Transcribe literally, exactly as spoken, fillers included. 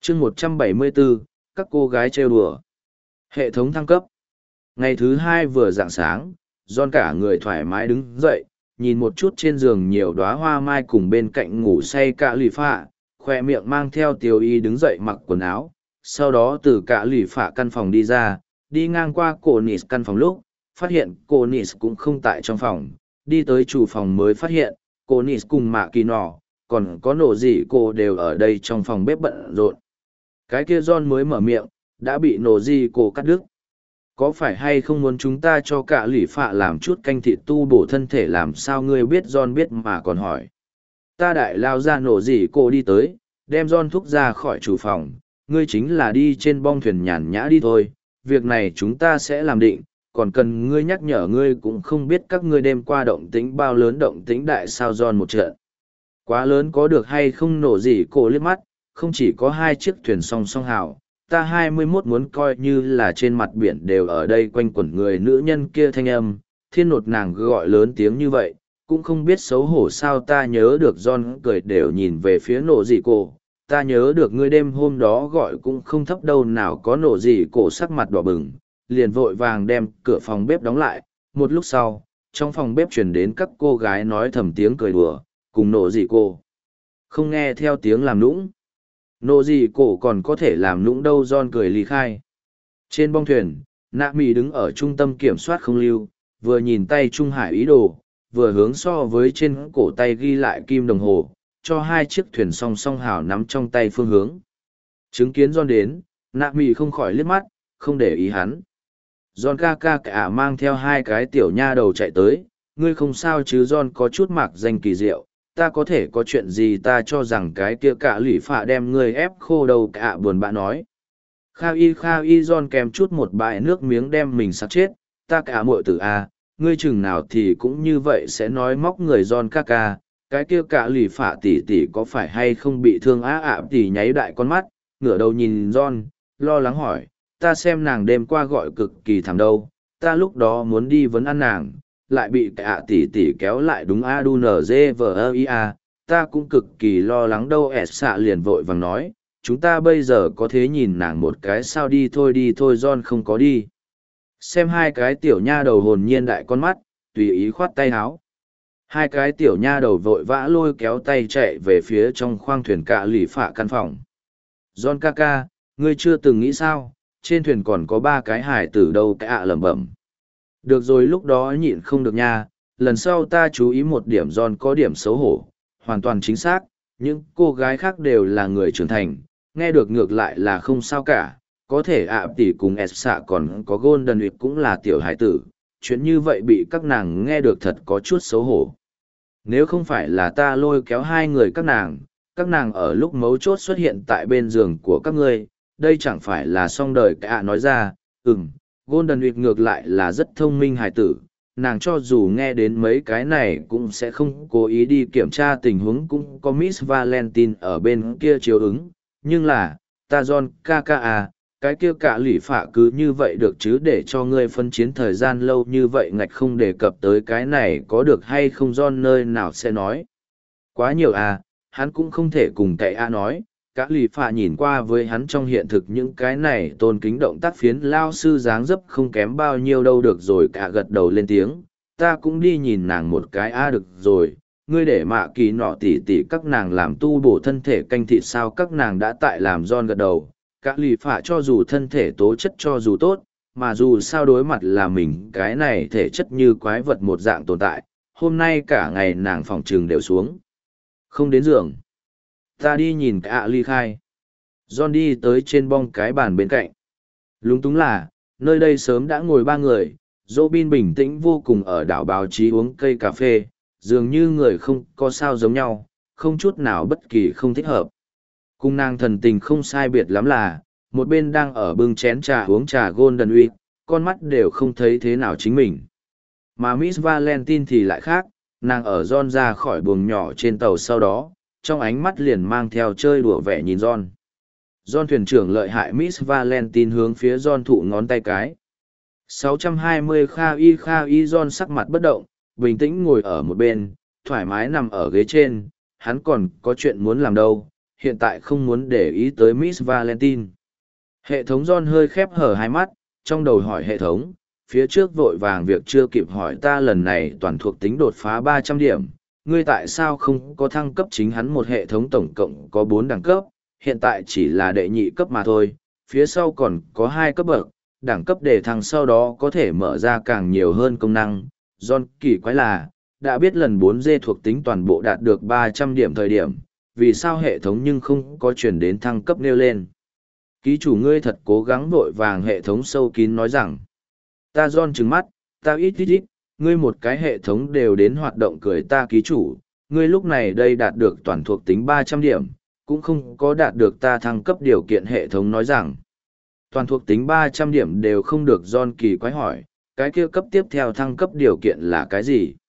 chương một trăm bảy mươi bốn, các cô gái trêu đùa. Hệ thống thăng cấp. Ngày thứ hai vừa rạng sáng, John cả người thoải mái đứng dậy, nhìn một chút trên giường nhiều đóa hoa mai cùng bên cạnh ngủ say cả lì phạ, khoe miệng mang theo tiêu y đứng dậy mặc quần áo. Sau đó từ cả lì phạ căn phòng đi ra, đi ngang qua cô Nis căn phòng lúc, phát hiện cô Nis cũng không tại trong phòng, đi tới chủ phòng mới phát hiện, cô Nis cùng mạ kỳ nọ, còn có nổ gì cô đều ở đây trong phòng bếp bận rộn. Cái kia John mới mở miệng, đã bị nổ gì cô cắt đứt. Có phải hay không muốn chúng ta cho cả lì phạ làm chút canh thịt tu bổ thân thể, làm sao ngươi biết? John biết mà còn hỏi. Ta đại lao ra nổ gì cô đi tới, đem John thúc ra khỏi chủ phòng, ngươi chính là đi trên bong thuyền nhàn nhã đi thôi, việc này chúng ta sẽ làm định, còn cần ngươi nhắc nhở ngươi cũng không biết các ngươi đêm qua động tĩnh bao lớn, động tĩnh đại sao? John một trận. Quá lớn có được hay không? Nổ gì cô liếc mắt, không chỉ có hai chiếc thuyền song song hào, ta hai mươi mốt muốn coi như là trên mặt biển đều ở đây quanh quẩn người nữ nhân kia thanh âm, thiên nột nàng gọi lớn tiếng như vậy, cũng không biết xấu hổ sao? Ta nhớ được. John cười đều nhìn về phía nổ gì cô, ta nhớ được ngươi đêm hôm đó gọi cũng không thấp đâu. Nào có? Nổ gì cổ sắc mặt đỏ bừng, liền vội vàng đem cửa phòng bếp đóng lại. Một lúc sau, trong phòng bếp truyền đến các cô gái nói thầm tiếng cười đùa, cùng nổ gì cô không nghe theo tiếng làm nũng. Nổ gì cổ còn có thể làm nũng đâu? John cười ly khai. Trên bong thuyền, nạ mì đứng ở trung tâm kiểm soát không lưu, vừa nhìn tay Trung Hải ý đồ, vừa hướng so với trên cổ tay ghi lại kim đồng hồ, cho hai chiếc thuyền song song hào nắm trong tay phương hướng. Chứng kiến John đến, nạ mì không khỏi liếc mắt, không để ý hắn. John ca ca cả mang theo hai cái tiểu nha đầu chạy tới, ngươi không sao chứ? John có chút mạc danh kỳ diệu, ta có thể có chuyện gì? Ta cho rằng cái kia cả lũy phạ đem ngươi ép khô đầu. Cả buồn bã nói. Kha y kha y. John kèm chút một bãi nước miếng đem mình sắp chết. Ta cả muội tử a, ngươi chừng nào thì cũng như vậy sẽ nói móc người? John ca ca, cái kia cả lũy phạ tỷ tỷ có phải hay không bị thương? Á ạ tỷ nháy đại con mắt, ngửa đầu nhìn John, lo lắng hỏi, ta xem nàng đêm qua gọi cực kỳ thảm đâu, ta lúc đó muốn đi vấn ăn nàng, lại bị cả tỷ tỷ kéo lại. Đúng a, đu nờ dê vờ ơ i a, ta cũng cực kỳ lo lắng đâu. S xạ liền vội vàng nói, chúng ta bây giờ có thế nhìn nàng một cái sao? Đi thôi đi thôi. John không có đi xem hai cái tiểu nha đầu hồn nhiên đại con mắt, tùy ý khoát tay áo. Hai cái tiểu nha đầu vội vã lôi kéo tay chạy về phía trong khoang thuyền cả lì phạ căn phòng. John ca ca, ngươi chưa từng nghĩ sao, trên thuyền còn có ba cái hải tử đâu? Cả ạ lẩm bẩm. Được rồi, lúc đó nhịn không được nha, lần sau ta chú ý một điểm. John có điểm xấu hổ, hoàn toàn chính xác, những cô gái khác đều là người trưởng thành, nghe được ngược lại là không sao cả, có thể ạ tỷ cùng S xạ còn có Golden Week cũng là tiểu hải tử, chuyện như vậy bị các nàng nghe được thật có chút xấu hổ. Nếu không phải là ta lôi kéo hai người các nàng, các nàng ở lúc mấu chốt xuất hiện tại bên giường của các ngươi, đây chẳng phải là xong đời. Cả nói ra, ừm, Golden Week ngược lại là rất thông minh hài tử, nàng cho dù nghe đến mấy cái này cũng sẽ không cố ý đi kiểm tra tình huống. Cũng có Miss Valentine ở bên kia chiếu ứng, nhưng là, ta John ca ca à, cái kia cả lũy phạ cứ như vậy được chứ? Để cho ngươi phân chiến thời gian lâu như vậy ngạch không đề cập tới cái này có được hay không? John nơi nào sẽ nói quá nhiều à, hắn cũng không thể cùng cậy a nói. Cả lì phạ nhìn qua với hắn trong hiện thực những cái này tôn kính động tác phiến lao sư dáng dấp không kém bao nhiêu đâu. Được rồi, cả gật đầu lên tiếng, ta cũng đi nhìn nàng một cái a. Được rồi, ngươi để mạ kỳ nọ tỉ tỉ các nàng làm tu bổ thân thể canh thịt sao? Các nàng đã tại làm. John gật đầu. Cả lì phạ cho dù thân thể tố chất cho dù tốt, mà dù sao đối mặt là mình cái này thể chất như quái vật một dạng tồn tại, hôm nay cả ngày nàng phòng trường đều xuống không đến giường. Ta đi nhìn cả ly khai. John đi tới trên bong cái bàn bên cạnh. Lúng túng là, nơi đây sớm đã ngồi ba người, Robin bình tĩnh vô cùng ở đảo báo chí uống cây cà phê, dường như người không có sao giống nhau, không chút nào bất kỳ không thích hợp. Cùng nàng thần tình không sai biệt lắm là, một bên đang ở bưng chén trà uống trà Golden Week, con mắt đều không thấy thế nào chính mình. Mà Miss Valentine thì lại khác, nàng ở John ra khỏi buồng nhỏ trên tàu sau đó, trong ánh mắt liền mang theo chơi đùa vẻ nhìn John. John thuyền trưởng lợi hại. Miss Valentine hướng phía John thụ ngón tay cái. sáu trăm hai mươi Kha y Kha y. John sắc mặt bất động, bình tĩnh ngồi ở một bên, thoải mái nằm ở ghế trên, hắn còn có chuyện muốn làm đâu. hiện tại không muốn để ý tới Miss Valentine. Hệ thống John hơi khép hở hai mắt, trong đầu hỏi hệ thống, phía trước vội vàng việc chưa kịp hỏi ta lần này toàn thuộc tính đột phá ba trăm điểm, ngươi tại sao không có thăng cấp chính hắn một hệ thống tổng cộng có bốn đẳng cấp, hiện tại chỉ là đệ nhị cấp mà thôi, phía sau còn có hai cấp bậc, đẳng cấp đề thăng sau đó có thể mở ra càng nhiều hơn công năng. John kỳ quái là, đã biết lần bốn D thuộc tính toàn bộ đạt được ba trăm điểm thời điểm, vì sao hệ thống nhưng không có chuyển đến thăng cấp nêu lên. Ký chủ ngươi thật cố gắng vội vàng, hệ thống sâu kín nói rằng. Ta John trừng mắt, ta ít ít ít, ngươi một cái hệ thống đều đến hoạt động cười ta ký chủ, ngươi lúc này đây đạt được toàn thuộc tính ba trăm điểm, cũng không có đạt được ta thăng cấp điều kiện, hệ thống nói rằng. Toàn thuộc tính ba trăm điểm đều không được, John kỳ quái hỏi, cái kia cấp tiếp theo thăng cấp điều kiện là cái gì?